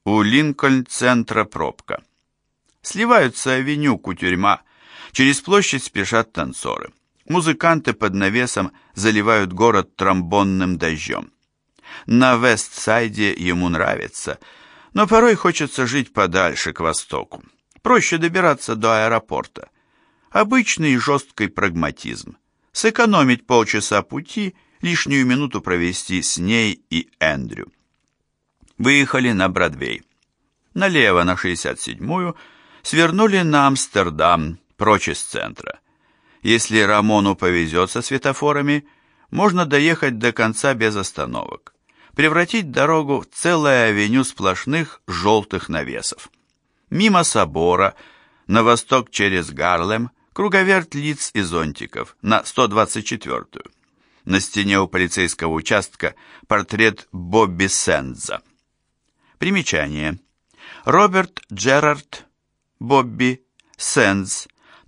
У Линкольн-центра пробка. Сливаются авеню, Кутюрьма. Через площадь спешат танцоры. Музыканты под навесом заливают город тромбонным дождем. На Вест-Сайде ему нравится, но порой хочется жить подальше, к востоку. Проще добираться до аэропорта. Обычный жесткий прагматизм. Сэкономить полчаса пути, лишнюю минуту провести с ней и Эндрю. Выехали на Бродвей. Налево на 67-ю, свернули на Амстердам, прочь из центра. Если Рамону повезет со светофорами, можно доехать до конца без остановок. Превратить дорогу в целое авеню сплошных желтых навесов. Мимо собора, на восток через Гарлем, круговерт лиц и зонтиков, на 124-ю. На стене у полицейского участка портрет Бобби Сэндза. Примечание. Роберт Джерард Бобби Сэндз,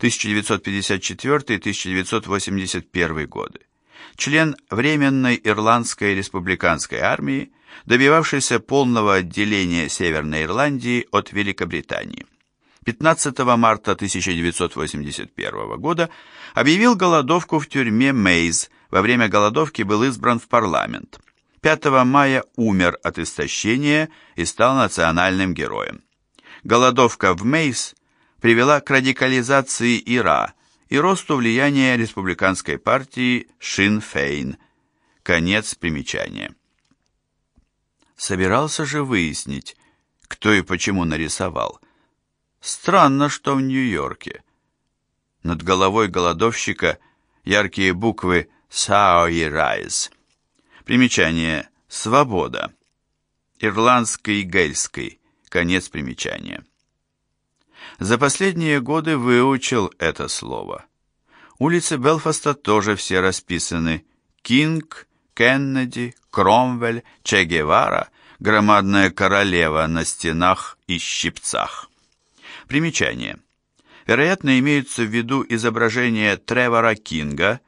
1954-1981 годы. Член Временной Ирландской республиканской армии, добивавшийся полного отделения Северной Ирландии от Великобритании. 15 марта 1981 года объявил голодовку в тюрьме Мейз. Во время голодовки был избран в парламент. 5 мая умер от истощения и стал национальным героем. Голодовка в Мейз привела к радикализации ИРА и росту влияния республиканской партии Шин-Фейн. Конец примечания. Собирался же выяснить, кто и почему нарисовал. Странно, что в Нью-Йорке. Над головой голодовщика яркие буквы «Сауи Райз». Примечание «Свобода». Ирландский гельский. Конец примечания. За последние годы выучил это слово. Улицы Белфаста тоже все расписаны. Кинг, Кеннеди, Кромвель, Че Гевара, громадная королева на стенах и щипцах. Примечание. Вероятно, имеются в виду изображения Тревора Кинга,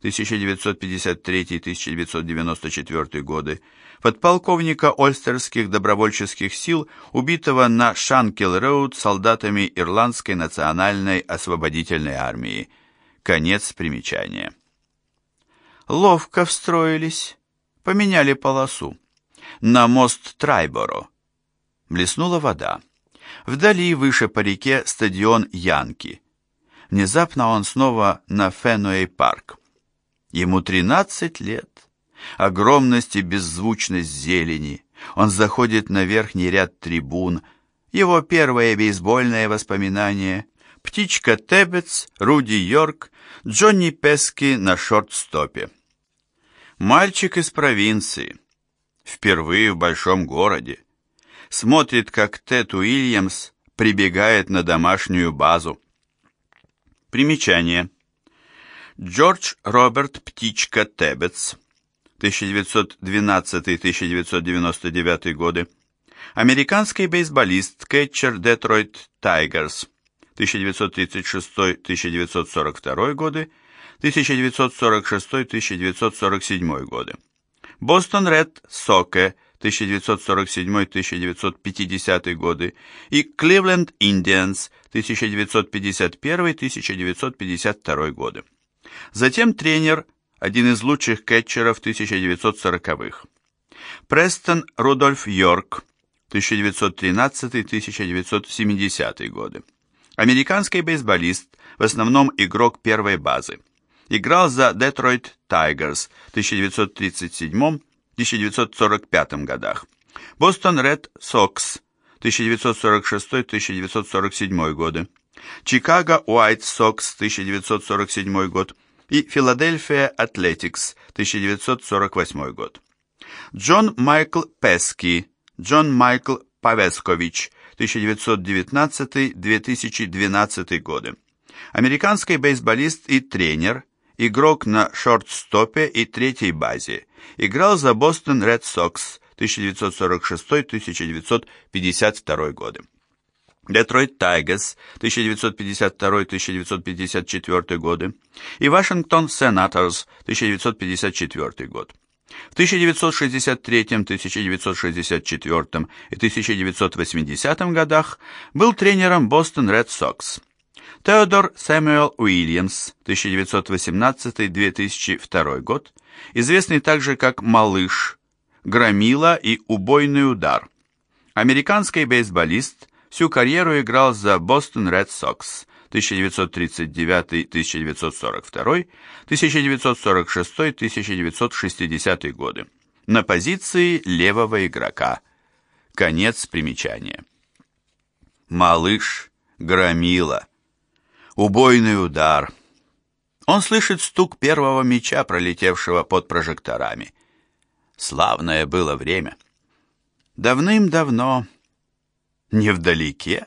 1953-1994 годы, подполковника Ольстерских добровольческих сил, убитого на Шанкелл-Роуд солдатами Ирландской национальной освободительной армии. Конец примечания. Ловко встроились, поменяли полосу. На мост Трайборо. Блеснула вода. Вдали, выше по реке, стадион Янки. Внезапно он снова на Фенуэй-парк. Ему 13 лет. Огромность и беззвучность зелени. Он заходит на верхний ряд трибун. Его первое бейсбольное воспоминание. Птичка Теббетс, Руди Йорк, Джонни Пески на шорт-стопе. Мальчик из провинции. Впервые в большом городе. Смотрит, как Тед Уильямс прибегает на домашнюю базу. Примечание. Джордж Роберт «Птичка» Теббетс, 1912-1999 годы. Американский бейсболист, кетчер Детройт Тайгерс, 1936-1942 годы, 1946-1947 годы. Бостон Ред Соке, 1947-1950 годы, и Кливленд Индианс, 1951-1952 годы. Затем тренер, один из лучших кетчеров 1940-х. Престон Рудольф Йорк, 1913-1970 годы. Американский бейсболист, в основном игрок первой базы. Играл за Детройт Тайгерс в 1937-1945 годах. Бостон Ред Сокс, 1946-1947 годы. Чикаго Уайт Сокс, 1947 год. И Филадельфия Атлетикс, 1948 год. Джон Майкл Пески, Джон Майкл Павескович, 1919-2012 годы. Американский бейсболист и тренер, игрок на шорт-стопе и третьей базе. Играл за Бостон Ред Сокс, 1946-1952 годы. Детройт Тайгерс, 1952-1954 годы, и Вашингтон Сенаторс, 1954 год. В 1963, 1964 и 1980 годах был тренером Бостон Ред Сокс. Теодор Сэмюэл Уильямс, 1918-2002 год, известный также как «Малыш», «Громила» и «Убойный удар». Американский бейсболист, всю карьеру играл за Бостон Ред Сокс 1939-1942, 1946-1960 годы на позиции левого игрока. Конец примечания. «Малыш», «Громила», «Убойный удар». Он слышит стук первого мяча, пролетевшего под прожекторами. Славное было время. Давным-давно, невдалеке,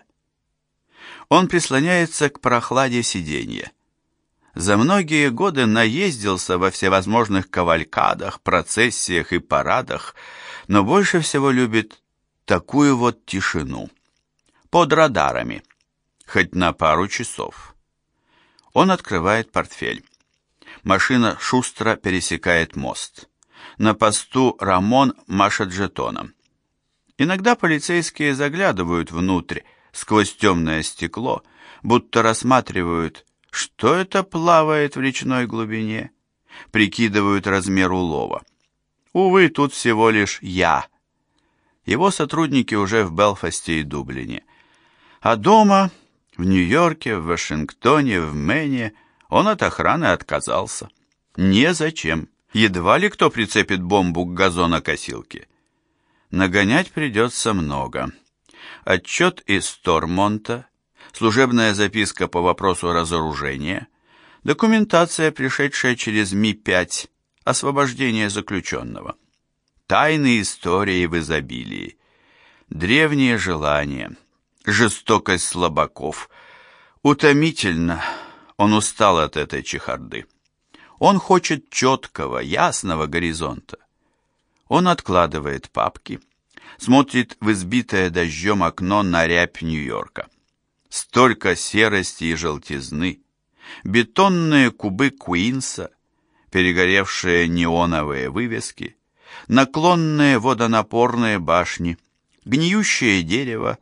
он прислоняется к прохладе сиденья. За многие годы наездился во всевозможных кавалькадах, процессиях и парадах, но больше всего любит такую вот тишину. Под радарами, хоть на пару часов. Он открывает портфель. Машина шустро пересекает мост. На посту Рамон машет жетоном. Иногда полицейские заглядывают внутрь, сквозь темное стекло, будто рассматривают, что это плавает в речной глубине, прикидывают размер улова. Увы, тут всего лишь я. Его сотрудники уже в Белфасте и Дублине. А дома, в Нью-Йорке, в Вашингтоне, в Мэне, он от охраны отказался. Незачем. Едва ли кто прицепит бомбу к газонокосилке. Нагонять придется много. Отчет из Тормонта, служебная записка по вопросу разоружения, документация, пришедшая через Ми-5, освобождение заключенного. Тайные истории в изобилии, древние желания, жестокость слабаков. Утомительно, он устал от этой чехарды. Он хочет четкого, ясного горизонта. Он откладывает папки, смотрит в избитое дождем окно на рябь Нью-Йорка. Столько серости и желтизны, бетонные кубы Куинса, перегоревшие неоновые вывески, наклонные водонапорные башни, гниющее дерево,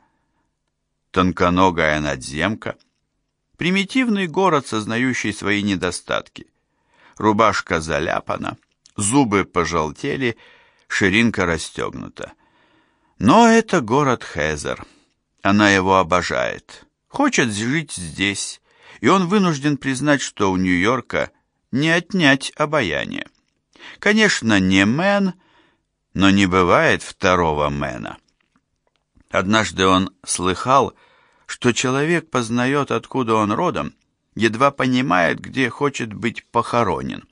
тонконогая надземка, примитивный город, сознающий свои недостатки. Рубашка заляпана, зубы пожелтели, ширинка расстегнута. Но это город Хезер. Она его обожает, хочет жить здесь, и он вынужден признать, что у Нью-Йорка не отнять обаяние. Конечно, не Мэн, но не бывает второго Мэна. Однажды он слыхал, что человек познает, откуда он родом, едва понимает, где хочет быть похоронен.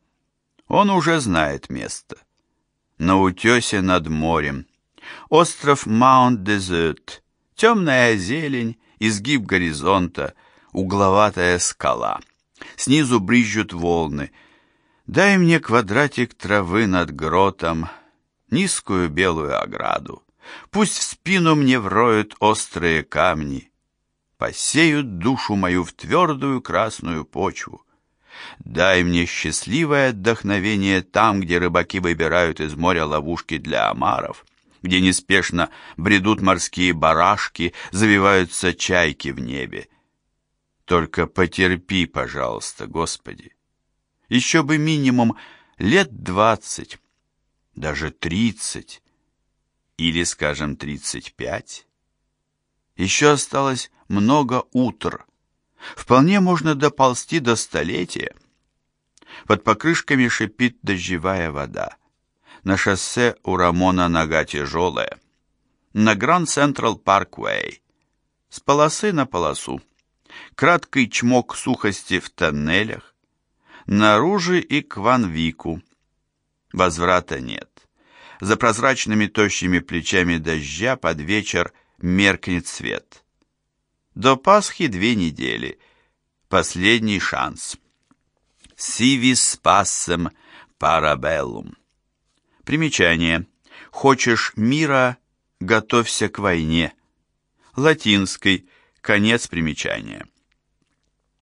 Он уже знает место. На утесе над морем. Остров Маунт-Дезерт. Темная зелень, изгиб горизонта, угловатая скала. Снизу брызжут волны. Дай мне квадратик травы над гротом, низкую белую ограду. Пусть в спину мне вроют острые камни, посеют душу мою в твердую красную почву. Дай мне счастливое отдохновение там, где рыбаки выбирают из моря ловушки для омаров, где неспешно бредут морские барашки, завиваются чайки в небе. Только потерпи, пожалуйста, Господи. Еще бы минимум лет 20, даже 30, или, скажем, 35. Еще осталось много утр. Вполне можно доползти до столетия. Под покрышками шипит дождевая вода. На шоссе у Рамона нога тяжелая. На Гранд Централ Парквей. С полосы на полосу. Краткий чмок сухости в тоннелях. Наружу и к Ван Вику. Возврата нет. За прозрачными тощими плечами дождя под вечер меркнет свет. До Пасхи 2 недели. Последний шанс. Сивис пассем парабеллум. Примечание. Хочешь мира, готовься к войне. Латинский. Конец примечания.